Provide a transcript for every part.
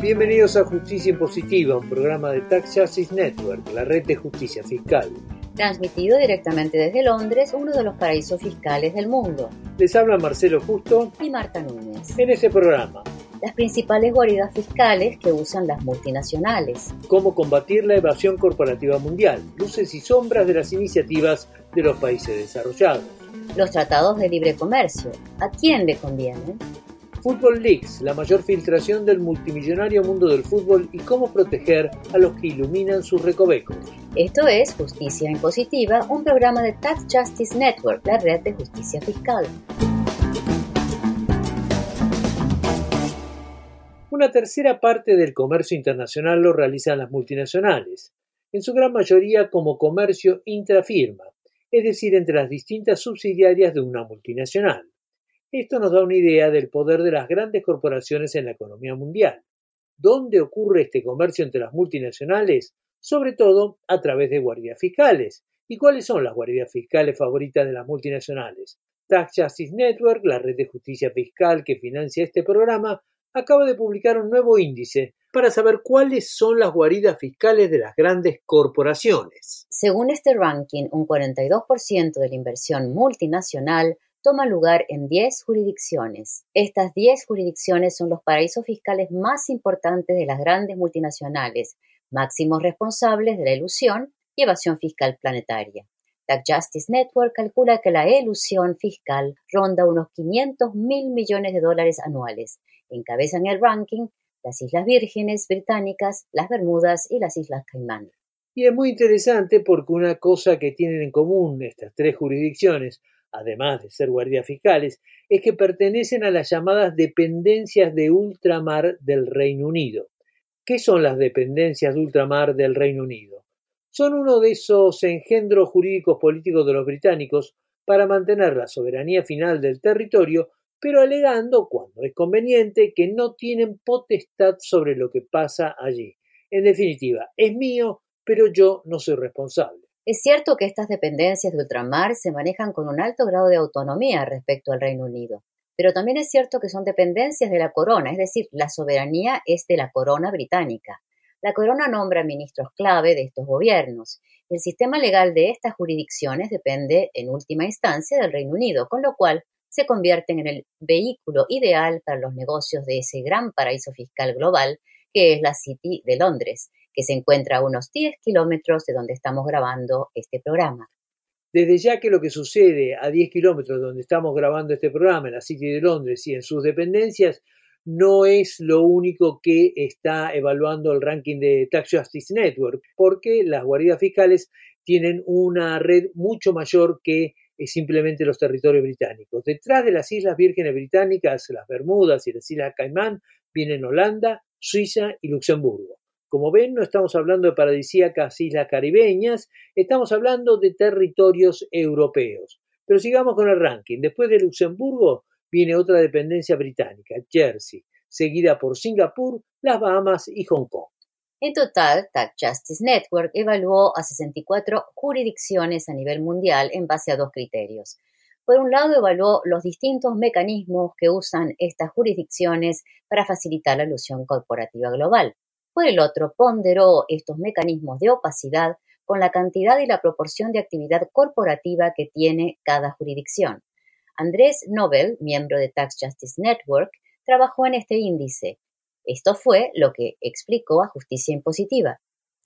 Bienvenidos a Justicia Impositiva, un programa de Tax Justice Network, la red de justicia fiscal. Transmitido directamente desde Londres, uno de los paraísos fiscales del mundo. Les habla Marcelo Justo y Marta Núñez. En este programa, las principales guaridas fiscales que usan las multinacionales. Cómo combatir la evasión corporativa mundial, luces y sombras de las iniciativas de los países desarrollados. Los tratados de libre comercio, ¿a quién le convienen? Football Leaks, la mayor filtración del multimillonario mundo del fútbol y cómo proteger a los que iluminan sus recovecos. Esto es Justicia Impositiva, un programa de Tax Justice Network, la red de justicia fiscal. Una tercera parte del comercio internacional lo realizan las multinacionales, en su gran mayoría como comercio intrafirma, es decir, entre las distintas subsidiarias de una multinacional. Esto nos da una idea del poder de las grandes corporaciones en la economía mundial. ¿Dónde ocurre este comercio entre las multinacionales? Sobre todo a través de guardias fiscales. ¿Y cuáles son las guardias fiscales favoritas de las multinacionales? Tax Justice Network, la red de justicia fiscal que financia este programa, acaba de publicar un nuevo índice para saber cuáles son las guaridas fiscales de las grandes corporaciones. Según este ranking, un 42% de la inversión multinacional toma lugar en 10 jurisdicciones. Estas 10 jurisdicciones son los paraísos fiscales más importantes de las grandes multinacionales, máximos responsables de la elusión y evasión fiscal planetaria. Tax Justice Network calcula que la elusión fiscal ronda unos $500 mil millones anuales. Encabezan el ranking las Islas Vírgenes Británicas, las Bermudas y las Islas Caimán. Y es muy interesante porque una cosa que tienen en común estas tres jurisdicciones, además de ser guardias fiscales, es que pertenecen a las llamadas dependencias de ultramar del Reino Unido. ¿Qué son las dependencias de ultramar del Reino Unido? Son uno de esos engendros jurídicos políticos de los británicos para mantener la soberanía final del territorio, pero alegando, cuando es conveniente, que no tienen potestad sobre lo que pasa allí. En definitiva, es mío, pero yo no soy responsable. Es cierto que estas dependencias de ultramar se manejan con un alto grado de autonomía respecto al Reino Unido, pero también es cierto que son dependencias de la corona, es decir, la soberanía es de la corona británica. La corona nombra ministros clave de estos gobiernos. El sistema legal de estas jurisdicciones depende, en última instancia, del Reino Unido, con lo cual se convierten en el vehículo ideal para los negocios de ese gran paraíso fiscal global que es la City de Londres, que se encuentra a unos 10 kilómetros de donde estamos grabando este programa. Desde ya que lo que sucede a 10 kilómetros de donde estamos grabando este programa, en la City de Londres y en sus dependencias, no es lo único que está evaluando el ranking de Tax Justice Network, porque las guaridas fiscales tienen una red mucho mayor que simplemente los territorios británicos. Detrás de las Islas Vírgenes Británicas, las Bermudas y las Islas Caimán, vienen Holanda, Suiza y Luxemburgo. Como ven, no estamos hablando de paradisíacas islas caribeñas, estamos hablando de territorios europeos. Pero sigamos con el ranking. Después de Luxemburgo viene otra dependencia británica, Jersey, seguida por Singapur, las Bahamas y Hong Kong. En total, Tax Justice Network evaluó a 64 jurisdicciones a nivel mundial en base a dos criterios. Por un lado, evaluó los distintos mecanismos que usan estas jurisdicciones para facilitar la elusión corporativa global. Por el otro, ponderó estos mecanismos de opacidad con la cantidad y la proporción de actividad corporativa que tiene cada jurisdicción. Andrés Nobel, miembro de Tax Justice Network, trabajó en este índice. Esto fue lo que explicó a Justicia Impositiva.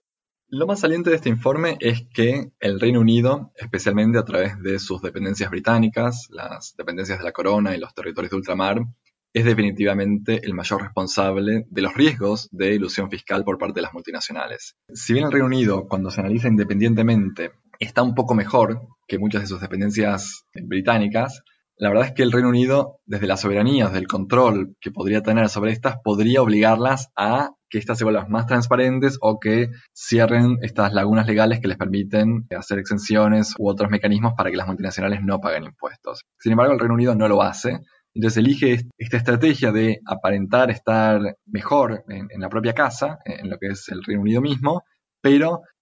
Lo más saliente de este informe es que el Reino Unido, especialmente a través de sus dependencias británicas, las dependencias de la corona y los territorios de ultramar, es definitivamente el mayor responsable de los riesgos de ilusión fiscal por parte de las multinacionales. Si bien el Reino Unido, cuando se analiza independientemente, está un poco mejor que muchas de sus dependencias británicas, la verdad es que el Reino Unido, desde la soberanía, desde el control que podría tener sobre estas, podría obligarlas a que estas se vuelvan más transparentes o que cierren estas lagunas legales que les permiten hacer exenciones u otros mecanismos para que las multinacionales no paguen impuestos. Sin embargo, el Reino Unido no lo hace. Entonces elige esta estrategia de aparentar estar mejor en la propia casa, en lo que es el Reino Unido mismo, pero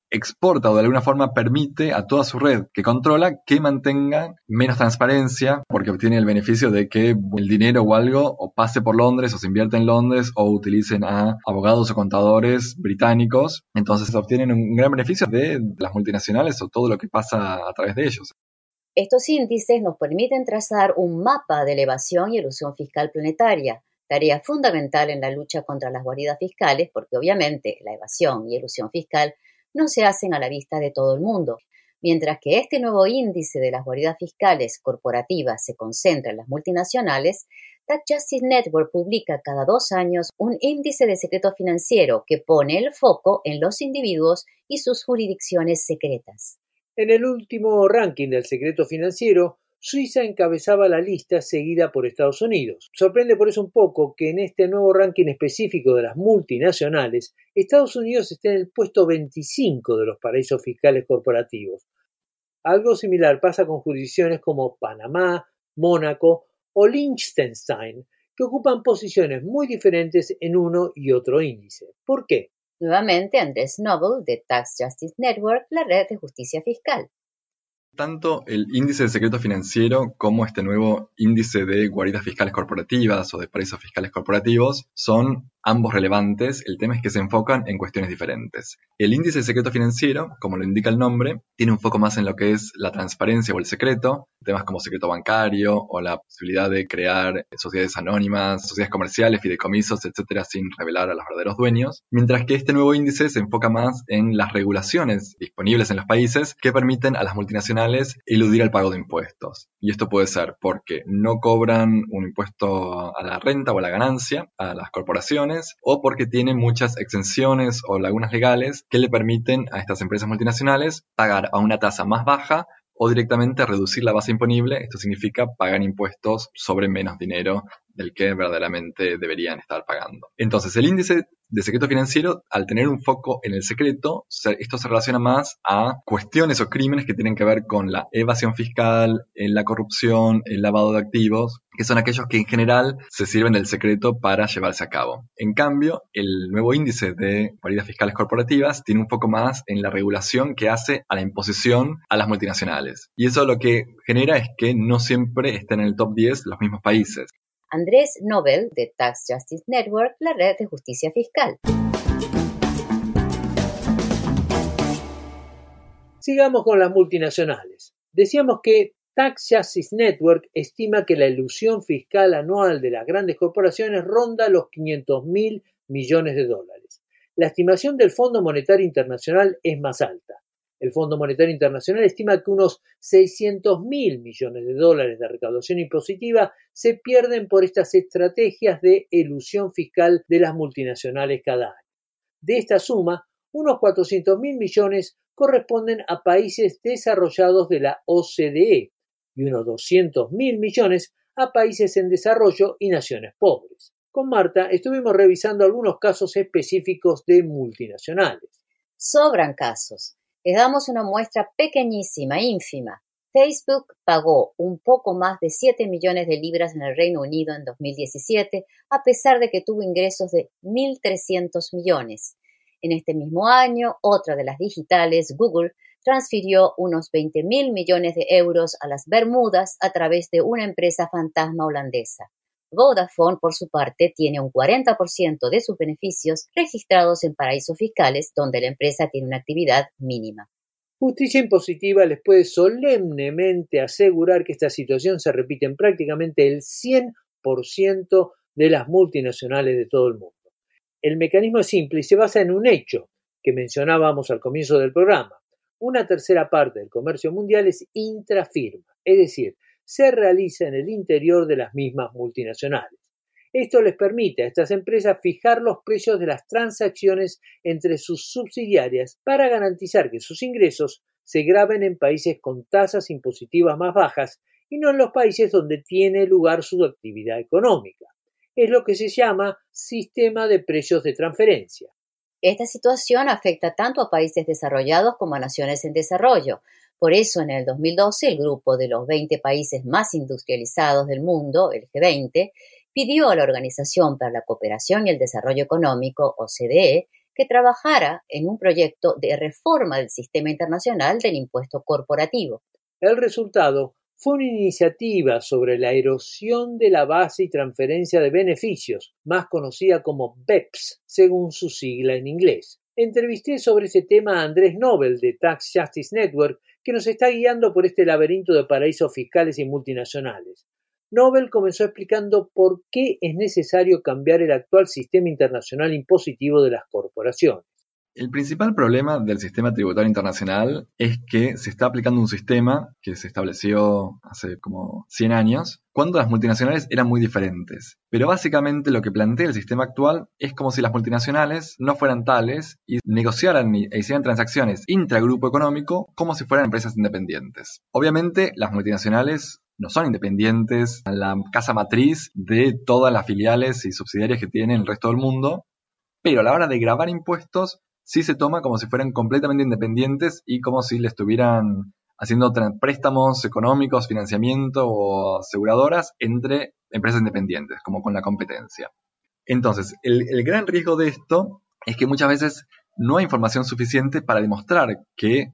exporta o de alguna forma permite a toda su red que controla que mantenga menos transparencia porque obtiene el beneficio de que el dinero o algo o pase por Londres o se invierta en Londres o utilicen a abogados o contadores británicos. Entonces obtienen un gran beneficio de las multinacionales o todo lo que pasa a través de ellos. Estos índices nos permiten trazar un mapa de evasión y elusión fiscal planetaria, tarea fundamental en la lucha contra las guaridas fiscales porque obviamente la evasión y elusión fiscal no se hacen a la vista de todo el mundo. Mientras que este nuevo índice de las guaridas fiscales corporativas se concentra en las multinacionales, Tax Justice Network publica cada 2 años un índice de secreto financiero que pone el foco en los individuos y sus jurisdicciones secretas. En el último ranking del secreto financiero, Suiza encabezaba la lista seguida por Estados Unidos. Sorprende por eso un poco que en este nuevo ranking específico de las multinacionales, Estados Unidos esté en el puesto 25 de los paraísos fiscales corporativos. Algo similar pasa con jurisdicciones como Panamá, Mónaco o Liechtenstein, que ocupan posiciones muy diferentes en uno y otro índice. ¿Por qué? Nuevamente, Andrés Nobel, de Tax Justice Network, la red de justicia fiscal. Tanto el índice de secreto financiero como este nuevo índice de guaridas fiscales corporativas o de paraísos fiscales corporativos son ambos relevantes. El tema es que se enfocan en cuestiones diferentes. El índice de secreto financiero, como lo indica el nombre, tiene un foco más en lo que es la transparencia o el secreto, temas como secreto bancario o la posibilidad de crear sociedades anónimas, sociedades comerciales, fideicomisos, etcétera, sin revelar a los verdaderos dueños. Mientras que este nuevo índice se enfoca más en las regulaciones disponibles en los países que permiten a las multinacionales eludir el pago de impuestos. Y esto puede ser porque no cobran un impuesto a la renta o a la ganancia a las corporaciones o porque tienen muchas exenciones o lagunas legales que le permiten a estas empresas multinacionales pagar a una tasa más baja o directamente reducir la base imponible. Esto significa pagar impuestos sobre menos dinero del que verdaderamente deberían estar pagando. Entonces, el índice de secreto financiero, al tener un foco en el secreto, esto se relaciona más a cuestiones o crímenes que tienen que ver con la evasión fiscal, la corrupción, el lavado de activos, que son aquellos que en general se sirven del secreto para llevarse a cabo. En cambio, el nuevo índice de guaridas fiscales corporativas tiene un foco más en la regulación que hace a la imposición a las multinacionales. Y eso lo que genera es que no siempre estén en el top 10 los mismos países. Andrés Nobel, de Tax Justice Network, la red de justicia fiscal. Sigamos con las multinacionales. Decíamos que Tax Justice Network estima que la elusión fiscal anual de las grandes corporaciones ronda los $500.000 millones. La estimación del Fondo Monetario Internacional es más alta. El Fondo Monetario Internacional estima que unos $600.000 millones de recaudación impositiva se pierden por estas estrategias de elusión fiscal de las multinacionales cada año. De esta suma, unos $400.000 millones corresponden a países desarrollados de la OCDE y unos $200.000 millones a países en desarrollo y naciones pobres. Con Marta estuvimos revisando algunos casos específicos de multinacionales. Sobran casos. Les damos una muestra pequeñísima, ínfima. Facebook pagó un poco más de 7 millones de libras en el Reino Unido en 2017, a pesar de que tuvo ingresos de 1.300 millones. En este mismo año, otra de las digitales, Google, transfirió unos 20.000 millones de euros a las Bermudas a través de una empresa fantasma holandesa. Vodafone, por su parte, tiene un 40% de sus beneficios registrados en paraísos fiscales donde la empresa tiene una actividad mínima. Justicia Impositiva les puede solemnemente asegurar que esta situación se repite en prácticamente el 100% de las multinacionales de todo el mundo. El mecanismo es simple y se basa en un hecho que mencionábamos al comienzo del programa. Una tercera parte del comercio mundial es intrafirma, es decir, se realiza en el interior de las mismas multinacionales. Esto les permite a estas empresas fijar los precios de las transacciones entre sus subsidiarias para garantizar que sus ingresos se graben en países con tasas impositivas más bajas y no en los países donde tiene lugar su actividad económica. Es lo que se llama sistema de precios de transferencia. Esta situación afecta tanto a países desarrollados como a naciones en desarrollo. Por eso, en el 2012, el grupo de los 20 países más industrializados del mundo, el G20, pidió a la Organización para la Cooperación y el Desarrollo Económico, OCDE, que trabajara en un proyecto de reforma del sistema internacional del impuesto corporativo. El resultado fue una iniciativa sobre la erosión de la base y transferencia de beneficios, más conocida como BEPS, según su sigla en inglés. Entrevisté sobre ese tema a Andrés Nobel de Tax Justice Network, que nos está guiando por este laberinto de paraísos fiscales y multinacionales. Nobel comenzó explicando por qué es necesario cambiar el actual sistema internacional impositivo de las corporaciones. El principal problema del sistema tributario internacional es que se está aplicando un sistema que se estableció hace como 100 años, cuando las multinacionales eran muy diferentes. Pero básicamente lo que plantea el sistema actual es como si las multinacionales no fueran tales y negociaran e hicieran transacciones intragrupo económico como si fueran empresas independientes. Obviamente las multinacionales no son independientes a la casa matriz de todas las filiales y subsidiarias que tiene el resto del mundo, pero a la hora de gravar impuestos sí se toma como si fueran completamente independientes y como si le estuvieran haciendo préstamos económicos, financiamiento o aseguradoras entre empresas independientes, como con la competencia. Entonces, el gran riesgo de esto es que muchas veces no hay información suficiente para demostrar que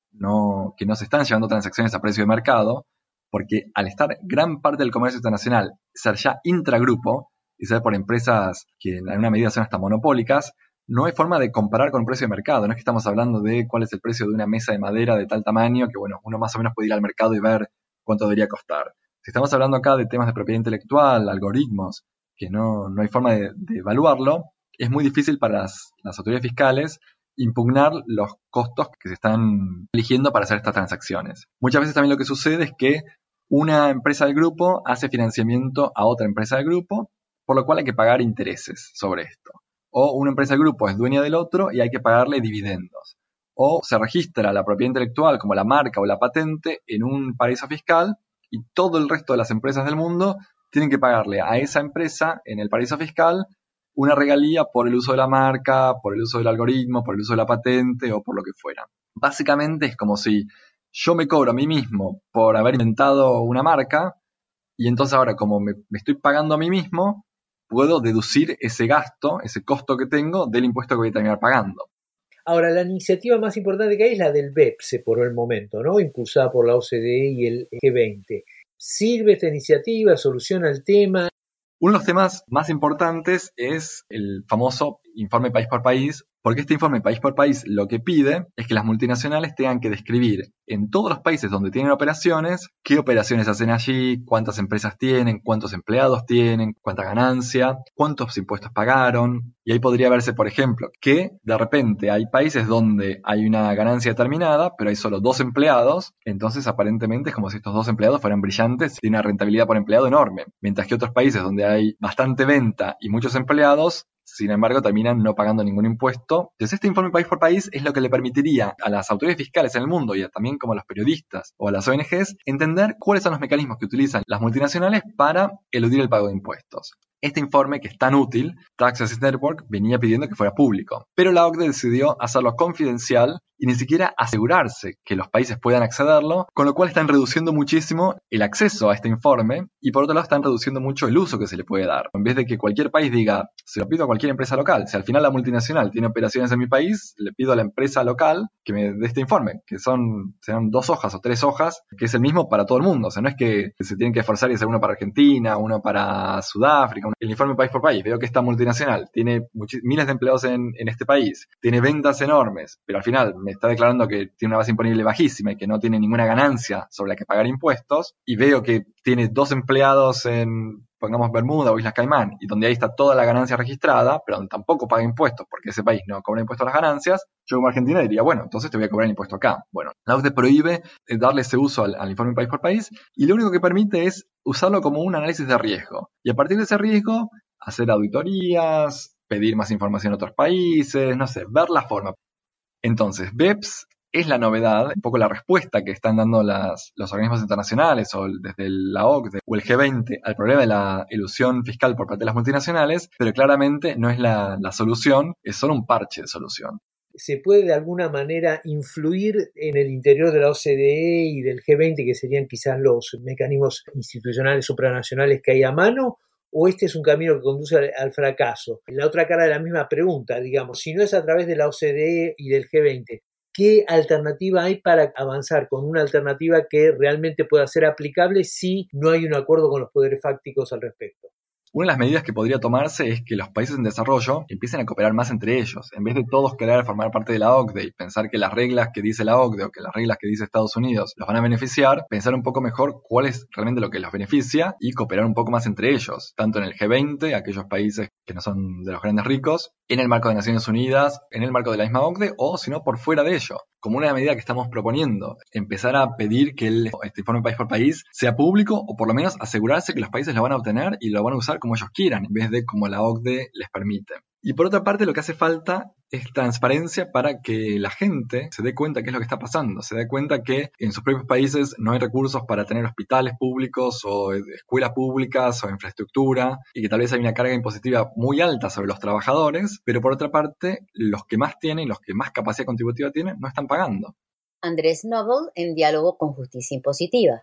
no se están llevando transacciones a precio de mercado, porque al estar gran parte del comercio internacional ser ya intragrupo y ser por empresas que en alguna medida son hasta monopólicas, no hay forma de comparar con un precio de mercado. No es que estamos hablando de cuál es el precio de una mesa de madera de tal tamaño que, bueno, uno más o menos puede ir al mercado y ver cuánto debería costar. Si estamos hablando acá de temas de propiedad intelectual, algoritmos, que no hay forma de evaluarlo, es muy difícil para las autoridades fiscales impugnar los costos que se están eligiendo para hacer estas transacciones. Muchas veces también lo que sucede es que una empresa del grupo hace financiamiento a otra empresa del grupo, por lo cual hay que pagar intereses sobre esto. O una empresa del grupo es dueña del otro y hay que pagarle dividendos. O se registra la propiedad intelectual como la marca o la patente en un paraíso fiscal y todo el resto de las empresas del mundo tienen que pagarle a esa empresa en el paraíso fiscal una regalía por el uso de la marca, por el uso del algoritmo, por el uso de la patente o por lo que fuera. Básicamente es como si yo me cobro a mí mismo por haber inventado una marca y entonces ahora como me estoy pagando a mí mismo, puedo deducir ese gasto, ese costo que tengo del impuesto que voy a terminar pagando. Ahora, la iniciativa más importante que hay es la del BEPS por el momento, ¿no? Impulsada por la OCDE y el G20. ¿Sirve esta iniciativa? ¿Soluciona el tema? Uno de los temas más importantes es el famoso informe país por país, porque este informe país por país lo que pide es que las multinacionales tengan que describir en todos los países donde tienen operaciones, qué operaciones hacen allí, cuántas empresas tienen, cuántos empleados tienen, cuánta ganancia, cuántos impuestos pagaron. Y ahí podría verse, por ejemplo, que de repente hay países donde hay una ganancia determinada, pero hay solo 2 empleados, entonces aparentemente es como si estos 2 empleados fueran brillantes y tienen una rentabilidad por empleado enorme. Mientras que otros países donde hay bastante venta y muchos empleados, sin embargo, terminan no pagando ningún impuesto. Entonces, este informe país por país es lo que le permitiría a las autoridades fiscales en el mundo y también como a los periodistas o a las ONGs entender cuáles son los mecanismos que utilizan las multinacionales para eludir el pago de impuestos. Este informe, que es tan útil, Tax Justice Network venía pidiendo que fuera público, pero la OCDE decidió hacerlo confidencial y ni siquiera asegurarse que los países puedan accederlo, con lo cual están reduciendo muchísimo el acceso a este informe y por otro lado están reduciendo mucho el uso que se le puede dar. En vez de que cualquier país diga, se lo pido a cualquier empresa local, si al final la multinacional tiene operaciones en mi país, le pido a la empresa local que me dé este informe, que serán 2 hojas o 3 hojas, que es el mismo para todo el mundo. O sea, no es que se tienen que esforzar y hacer uno para Argentina, uno para Sudáfrica. El informe país por país, veo que esta multinacional tiene miles de empleados en este país, tiene ventas enormes, pero al final me está declarando que tiene una base imponible bajísima y que no tiene ninguna ganancia sobre la que pagar impuestos, y veo que tiene 2 empleados en, pongamos, Bermuda o Islas Caimán, y donde ahí está toda la ganancia registrada, pero donde tampoco paga impuestos porque ese país no cobra impuestos a las ganancias, yo como Argentina diría, bueno, entonces te voy a cobrar impuesto acá. Bueno, la OCDE prohíbe darle ese uso al informe país por país, y lo único que permite es usarlo como un análisis de riesgo, y a partir de ese riesgo, hacer auditorías, pedir más información a otros países, no sé, ver la forma. Entonces, BEPS es la novedad, un poco la respuesta que están dando los organismos internacionales o desde la OCDE o el G20 al problema de la elusión fiscal por parte de las multinacionales, pero claramente no es la solución, es solo un parche de solución. ¿Se puede de alguna manera influir en el interior de la OCDE y del G20, que serían quizás los mecanismos institucionales supranacionales que hay a mano, o este es un camino que conduce al fracaso? La otra cara de la misma pregunta, digamos, si no es a través de la OCDE y del G20, ¿qué alternativa hay para avanzar con una alternativa que realmente pueda ser aplicable si no hay un acuerdo con los poderes fácticos al respecto? Una de las medidas que podría tomarse es que los países en desarrollo empiecen a cooperar más entre ellos. En vez de todos querer formar parte de la OCDE y pensar que las reglas que dice la OCDE o que las reglas que dice Estados Unidos los van a beneficiar, pensar un poco mejor cuál es realmente lo que los beneficia y cooperar un poco más entre ellos, tanto en el G20, aquellos países que no son de los grandes ricos, en el marco de Naciones Unidas, en el marco de la misma OCDE o si no por fuera de ello. Como una medida que estamos proponiendo, empezar a pedir que este informe país por país sea público o por lo menos asegurarse que los países lo van a obtener y lo van a usar como ellos quieran, en vez de como la OCDE les permite. Y por otra parte, lo que hace falta es transparencia para que la gente se dé cuenta qué es lo que está pasando, se dé cuenta que en sus propios países no hay recursos para tener hospitales públicos o escuelas públicas o infraestructura y que tal vez hay una carga impositiva muy alta sobre los trabajadores, pero por otra parte, los que más tienen y los que más capacidad contributiva tienen no están pagando. Andrés Noble en diálogo con Justicia Impositiva.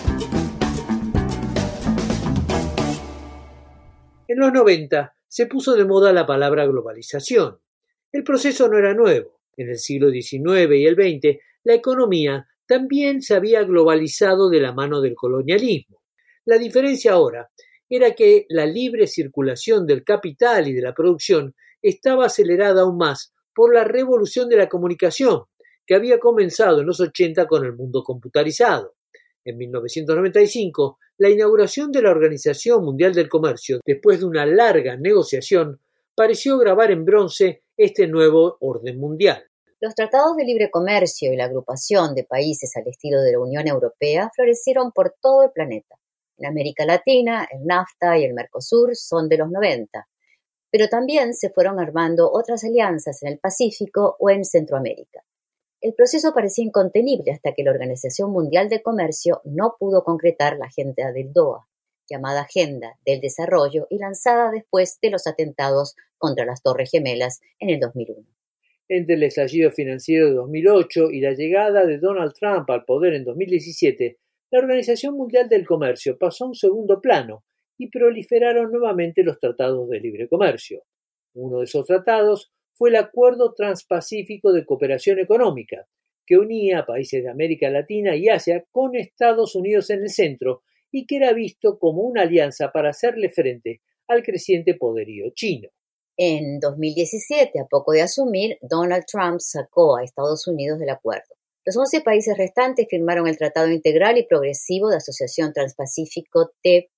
En los 90 se puso de moda la palabra globalización. El proceso no era nuevo. En el siglo XIX y el XX, la economía también se había globalizado de la mano del colonialismo. La diferencia ahora era que la libre circulación del capital y de la producción estaba acelerada aún más por la revolución de la comunicación, que había comenzado en los 80 con el mundo computarizado. En 1995, la inauguración de la Organización Mundial del Comercio, después de una larga negociación, pareció grabar en bronce este nuevo orden mundial. Los tratados de libre comercio y la agrupación de países al estilo de la Unión Europea florecieron por todo el planeta. En América Latina, el NAFTA y el Mercosur son de los 90, pero también se fueron armando otras alianzas en el Pacífico o en Centroamérica. El proceso parecía incontenible hasta que la Organización Mundial de Comercio no pudo concretar la Agenda del Doha, llamada Agenda del Desarrollo y lanzada después de los atentados contra las Torres Gemelas en el 2001. Entre el estallido financiero de 2008 y la llegada de Donald Trump al poder en 2017, la Organización Mundial del Comercio pasó a un segundo plano y proliferaron nuevamente los tratados de libre comercio. Uno de esos tratados fue el Acuerdo Transpacífico de Cooperación Económica, que unía a países de América Latina y Asia con Estados Unidos en el centro y que era visto como una alianza para hacerle frente al creciente poderío chino. En 2017, a poco de asumir, Donald Trump sacó a Estados Unidos del acuerdo. Los 11 países restantes firmaron el Tratado Integral y Progresivo de Asociación Transpacífico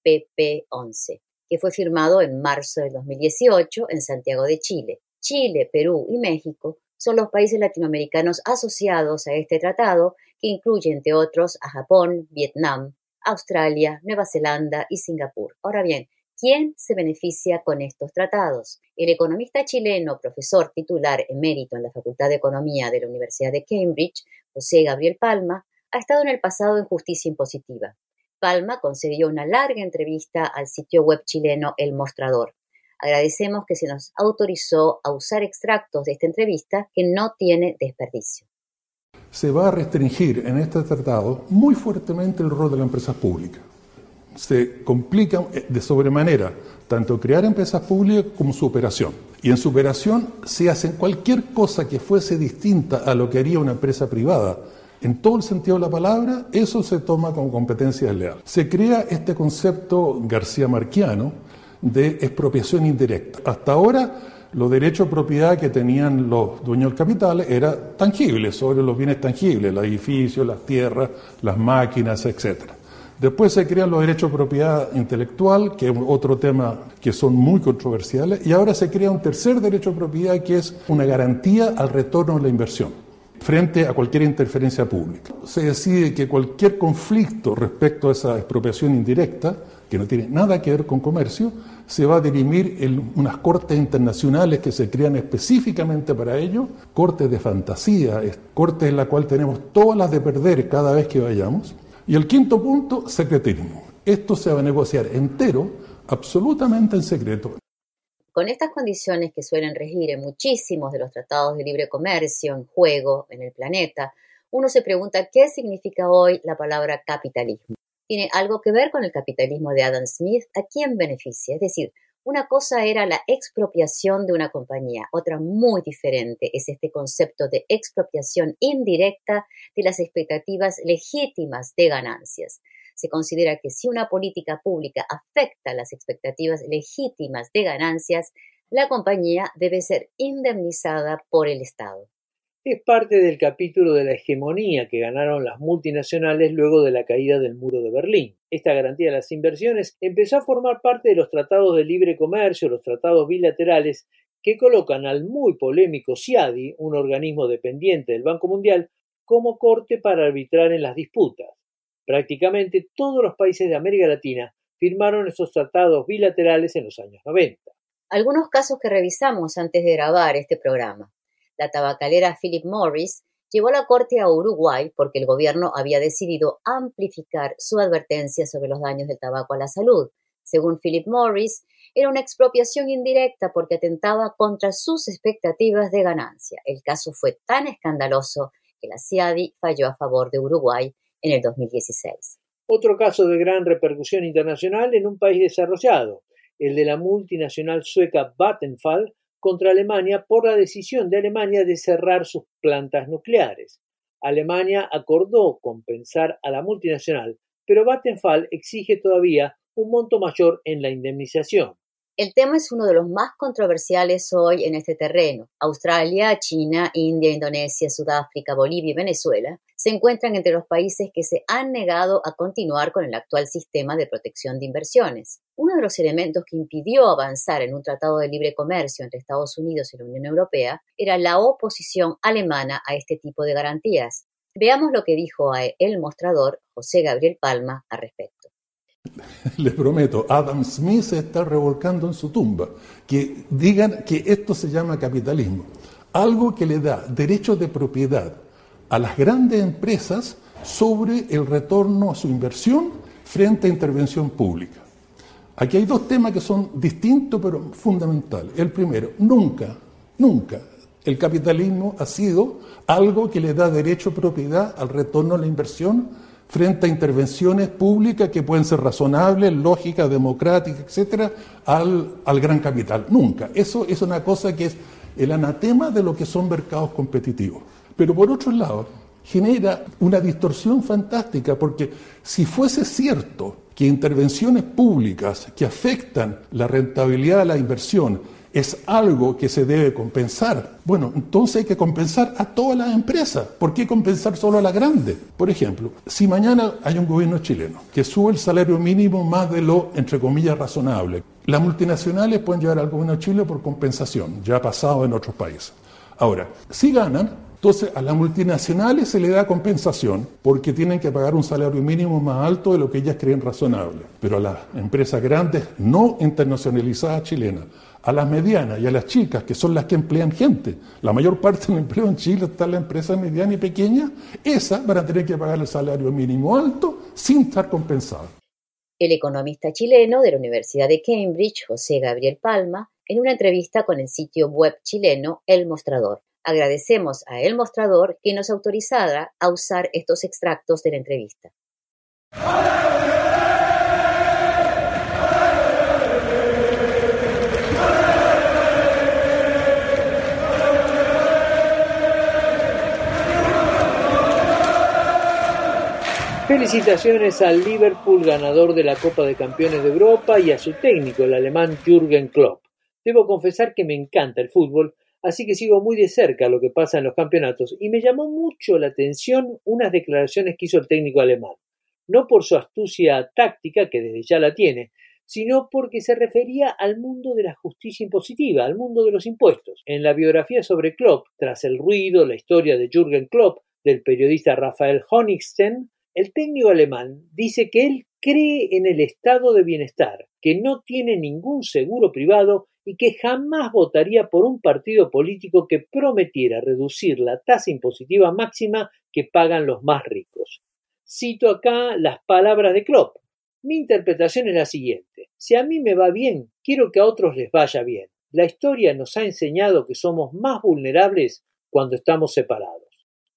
TPP-11, que fue firmado en marzo del 2018 en Santiago de Chile. Chile, Perú y México son los países latinoamericanos asociados a este tratado, que incluye, entre otros, a Japón, Vietnam, Australia, Nueva Zelanda y Singapur. Ahora bien, ¿quién se beneficia con estos tratados? El economista chileno, profesor titular emérito en la Facultad de Economía de la Universidad de Cambridge, José Gabriel Palma, ha estado en el pasado en Justicia Impositiva. Palma concedió una larga entrevista al sitio web chileno El Mostrador. Agradecemos que se nos autorizó a usar extractos de esta entrevista que no tiene desperdicio. Se va a restringir en este tratado muy fuertemente el rol de las empresas públicas. Se complica de sobremanera tanto crear empresas públicas como su operación. Y en su operación se hace cualquier cosa que fuese distinta a lo que haría una empresa privada. En todo el sentido de la palabra, eso se toma como competencia desleal. Se crea este concepto garcía-marquiano de expropiación indirecta. Hasta ahora, los derechos de propiedad que tenían los dueños del capital eran tangibles, sobre los bienes tangibles, los edificios, las tierras, las máquinas, etc. Después se crean los derechos de propiedad intelectual, que es otro tema que son muy controversiales, y ahora se crea un tercer derecho de propiedad que es una garantía al retorno de la inversión frente a cualquier interferencia pública. Se decide que cualquier conflicto respecto a esa expropiación indirecta, que no tiene nada que ver con comercio, se va a dirimir en unas cortes internacionales que se crean específicamente para ello, cortes de fantasía, cortes en la cual tenemos todas las de perder cada vez que vayamos. Y el quinto punto, secretismo. Esto se va a negociar entero, absolutamente en secreto. Con estas condiciones que suelen regir en muchísimos de los tratados de libre comercio en juego en el planeta, uno se pregunta qué significa hoy la palabra capitalismo. tiene algo que ver con el capitalismo de Adam Smith. ¿A quién beneficia? Es decir, una cosa era la expropiación de una compañía, otra muy diferente es este concepto de expropiación indirecta de las expectativas legítimas de ganancias. Se considera que si una política pública afecta las expectativas legítimas de ganancias, la compañía debe ser indemnizada por el Estado. Es parte del capítulo de la hegemonía que ganaron las multinacionales luego de la caída del muro de Berlín. Esta garantía de las inversiones empezó a formar parte de los tratados de libre comercio, los tratados bilaterales, que colocan al muy polémico CIADI, un organismo dependiente del Banco Mundial, como corte para arbitrar en las disputas. Prácticamente todos los países de América Latina firmaron esos tratados bilaterales en los años 90. Algunos casos que revisamos antes de grabar este programa. La tabacalera Philip Morris llevó la corte a Uruguay porque el gobierno había decidido amplificar su advertencia sobre los daños del tabaco a la salud. Según Philip Morris, era una expropiación indirecta porque atentaba contra sus expectativas de ganancia. El caso fue tan escandaloso que la CIADI falló a favor de Uruguay en el 2016. Otro caso de gran repercusión internacional en un país desarrollado, el de la multinacional sueca Vattenfall contra Alemania por la decisión de Alemania de cerrar sus plantas nucleares. Alemania acordó compensar a la multinacional, pero Vattenfall exige todavía un monto mayor en la indemnización. El tema es uno de los más controversiales hoy en este terreno. Australia, China, India, Indonesia, Sudáfrica, Bolivia y Venezuela se encuentran entre los países que se han negado a continuar con el actual sistema de protección de inversiones. Uno de los elementos que impidió avanzar en un tratado de libre comercio entre Estados Unidos y la Unión Europea era la oposición alemana a este tipo de garantías. Veamos lo que dijo a El Mostrador José Gabriel Palma al respecto. Les prometo, Adam Smith se está revolcando en su tumba. Que digan que esto se llama capitalismo. Algo que le da derechos de propiedad a las grandes empresas sobre el retorno a su inversión frente a intervención pública. Aquí hay dos temas que son distintos pero fundamentales. El primero, nunca el capitalismo ha sido algo que le da derecho de propiedad al retorno a la inversión frente a intervenciones públicas que pueden ser razonables, lógicas, democráticas, etcétera, al gran capital. Nunca. Eso es una cosa que es el anatema de lo que son mercados competitivos. Pero por otro lado, genera una distorsión fantástica, porque si fuese cierto que intervenciones públicas que afectan la rentabilidad de la inversión es algo que se debe compensar, bueno, entonces hay que compensar a todas las empresas. ¿Por qué compensar solo a las grandes? Por ejemplo, si mañana hay un gobierno chileno que sube el salario mínimo más de lo, entre comillas, razonable, las multinacionales pueden llevar al gobierno de Chile por compensación, ya ha pasado en otros países. Ahora, si ganan, entonces a las multinacionales se le da compensación porque tienen que pagar un salario mínimo más alto de lo que ellas creen razonable. Pero a las empresas grandes no internacionalizadas chilenas, a las medianas y a las chicas, que son las que emplean gente, la mayor parte del empleo en Chile está en las empresas medianas y pequeñas, esas van a tener que pagar el salario mínimo alto sin estar compensadas. El economista chileno de la Universidad de Cambridge, José Gabriel Palma, en una entrevista con el sitio web chileno El Mostrador. Agradecemos a El Mostrador que nos autorizara a usar estos extractos de la entrevista. Felicitaciones al Liverpool, ganador de la Copa de Campeones de Europa, y a su técnico, el alemán Jürgen Klopp. Debo confesar que me encanta el fútbol, así que sigo muy de cerca lo que pasa en los campeonatos, y me llamó mucho la atención unas declaraciones que hizo el técnico alemán. No por su astucia táctica, que desde ya la tiene, sino porque se refería al mundo de la justicia impositiva, al mundo de los impuestos. En la biografía sobre Klopp, tras el ruido, la historia de Jürgen Klopp, del periodista Raphael Honigstein, el técnico alemán dice que él cree en el estado de bienestar, que no tiene ningún seguro privado y que jamás votaría por un partido político que prometiera reducir la tasa impositiva máxima que pagan los más ricos. Cito acá las palabras de Klopp. Mi interpretación es la siguiente. Si a mí me va bien, quiero que a otros les vaya bien. La historia nos ha enseñado que somos más vulnerables cuando estamos separados.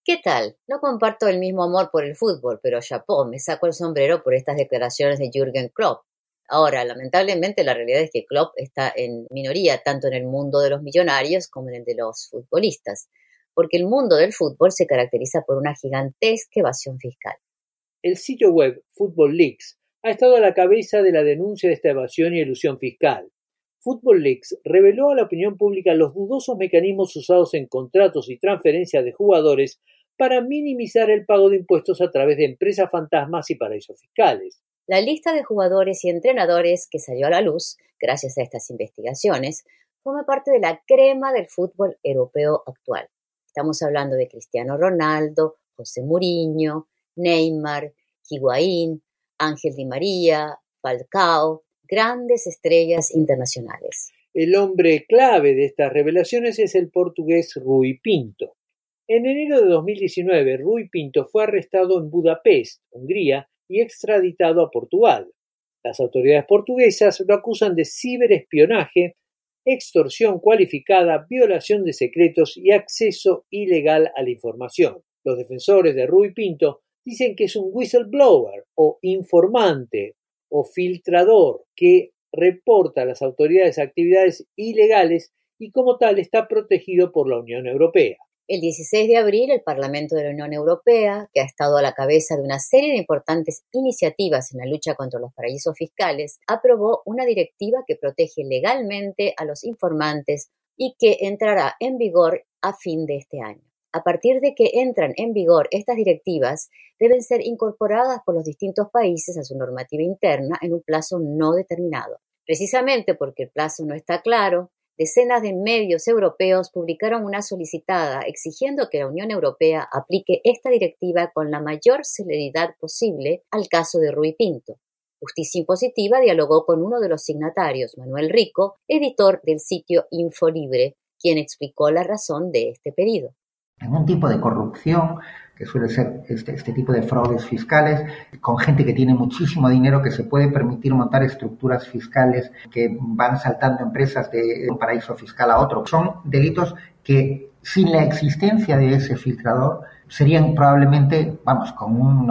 ¿Qué tal? No comparto el mismo amor por el fútbol, pero chapó, me saco el sombrero por estas declaraciones de Jürgen Klopp. Ahora, lamentablemente, la realidad es que Klopp está en minoría tanto en el mundo de los millonarios como en el de los futbolistas, porque el mundo del fútbol se caracteriza por una gigantesca evasión fiscal. El sitio web Football Leaks ha estado a la cabeza de la denuncia de esta evasión y elusión fiscal. Football Leaks reveló a la opinión pública los dudosos mecanismos usados en contratos y transferencias de jugadores para minimizar el pago de impuestos a través de empresas fantasmas y paraísos fiscales. La lista de jugadores y entrenadores que salió a la luz, gracias a estas investigaciones, forma parte de la crema del fútbol europeo actual. Estamos hablando de Cristiano Ronaldo, José Mourinho, Neymar, Higuaín, Ángel Di María, Falcao, grandes estrellas internacionales. El hombre clave de estas revelaciones es el portugués Rui Pinto. En enero de 2019, Rui Pinto fue arrestado en Budapest, Hungría, y extraditado a Portugal. Las autoridades portuguesas lo acusan de ciberespionaje, extorsión cualificada, violación de secretos y acceso ilegal a la información. Los defensores de Rui Pinto dicen que es un whistleblower o informante o filtrador que reporta a las autoridades actividades ilegales y como tal está protegido por la Unión Europea. El 16 de abril, el Parlamento de la Unión Europea, que ha estado a la cabeza de una serie de importantes iniciativas en la lucha contra los paraísos fiscales, aprobó una directiva que protege legalmente a los informantes y que entrará en vigor a fin de este año. A partir de que entran en vigor estas directivas, deben ser incorporadas por los distintos países a su normativa interna en un plazo no determinado. Precisamente porque el plazo no está claro, decenas de medios europeos publicaron una solicitada exigiendo que la Unión Europea aplique esta directiva con la mayor celeridad posible al caso de Rui Pinto. Justicia Impositiva dialogó con uno de los signatarios, Manuel Rico, editor del sitio Infolibre, quien explicó la razón de este pedido. En un tipo de corrupción, que suele ser este tipo de fraudes fiscales, con gente que tiene muchísimo dinero, que se puede permitir montar estructuras fiscales que van saltando empresas de un paraíso fiscal a otro. Son delitos que, sin la existencia de ese filtrador, serían probablemente, con un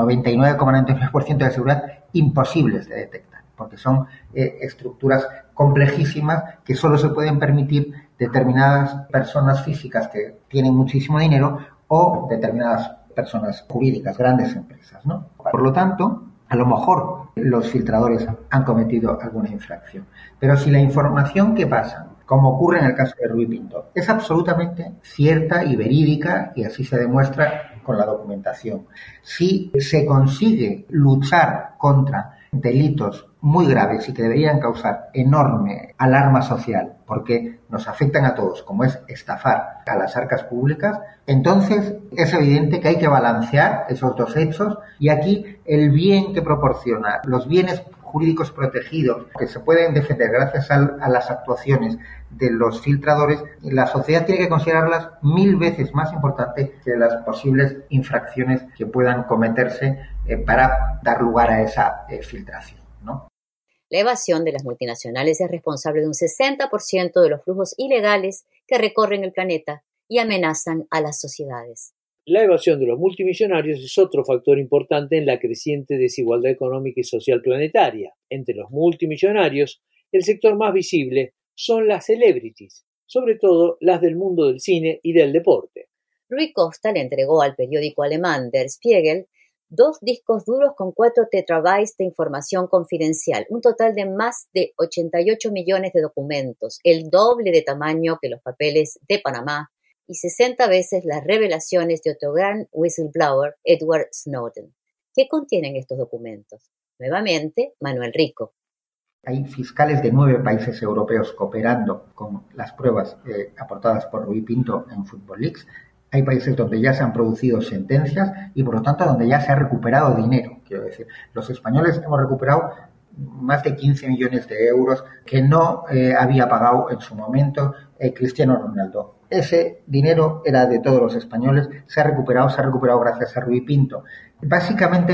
99,99% de seguridad, imposibles de detectar, porque son estructuras complejísimas que solo se pueden permitir determinadas personas físicas que tienen muchísimo dinero o determinadas personas jurídicas, grandes empresas, ¿no? Por lo tanto, a lo mejor los filtradores han cometido alguna infracción. Pero si la información que pasa, como ocurre en el caso de Rui Pinto, es absolutamente cierta y verídica, y así se demuestra con la documentación, si se consigue luchar contra delitos muy graves y que deberían causar enorme alarma social porque nos afectan a todos, como es estafar a las arcas públicas, entonces es evidente que hay que balancear esos dos hechos y aquí el bien que proporciona, los bienes jurídicos protegidos que se pueden defender gracias a las actuaciones de los filtradores, la sociedad tiene que considerarlas 1000 veces más importantes que las posibles infracciones que puedan cometerse para dar lugar a esa filtración, ¿no? La evasión de las multinacionales es responsable de un 60% de los flujos ilegales que recorren el planeta y amenazan a las sociedades. La evasión de los multimillonarios es otro factor importante en la creciente desigualdad económica y social planetaria. Entre los multimillonarios, el sector más visible son las celebrities, sobre todo las del mundo del cine y del deporte. Rui Costa le entregó al periódico alemán Der Spiegel 2 discos duros con 4 terabytes de información confidencial, un total de más de 88 millones de documentos, el doble de tamaño que los papeles de Panamá y 60 veces las revelaciones de otro gran whistleblower, Edward Snowden. ¿Qué contienen estos documentos? Nuevamente, Manuel Rico. Hay fiscales de 9 países europeos cooperando con las pruebas aportadas por Rui Pinto en Football Leaks. Hay países donde ya se han producido sentencias y, por lo tanto, donde ya se ha recuperado dinero. Quiero decir, los españoles hemos recuperado más de 15 millones de euros que no había pagado en su momento Cristiano Ronaldo. Ese dinero era de todos los españoles, se ha recuperado gracias a Rui Pinto. Básicamente,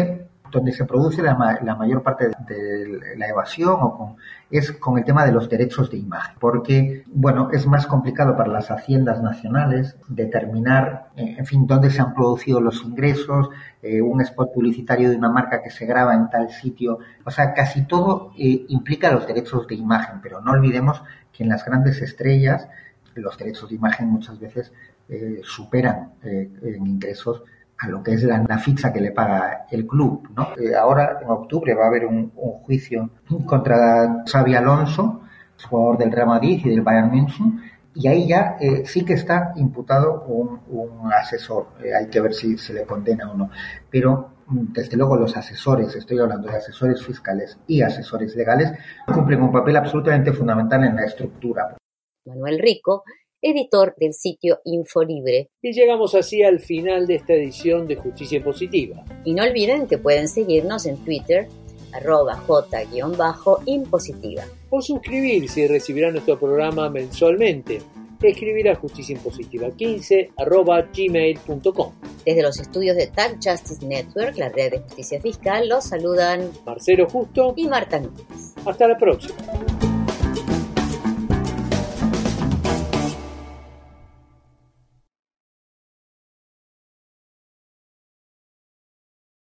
donde se produce la mayor parte de la evasión es con el tema de los derechos de imagen, porque, bueno, es más complicado para las haciendas nacionales determinar, en fin, dónde se han producido los ingresos, un spot publicitario de una marca que se graba en tal sitio. O sea, casi todo implica los derechos de imagen, pero no olvidemos que en las grandes estrellas los derechos de imagen muchas veces superan en ingresos a lo que es la ficha que le paga el club, ¿no? Ahora, en octubre, va a haber un juicio contra Xabi Alonso, jugador del Real Madrid y del Bayern München, y ahí ya sí que está imputado un asesor. Hay que ver si se le condena o no. Pero, desde luego, los asesores, estoy hablando de asesores fiscales y asesores legales, cumplen un papel absolutamente fundamental en la estructura. Manuel Rico, editor del sitio Infolibre. Y llegamos así al final de esta edición de Justicia Impositiva. Y no olviden que pueden seguirnos en Twitter, @j_impositiva. O suscribirse y recibirán nuestro programa mensualmente. Escribir a justiciaimpositiva15@gmail.com. Desde los estudios de Tax Justice Network, la red de justicia fiscal, los saludan Marcelo Justo y Marta Núñez. Hasta la próxima.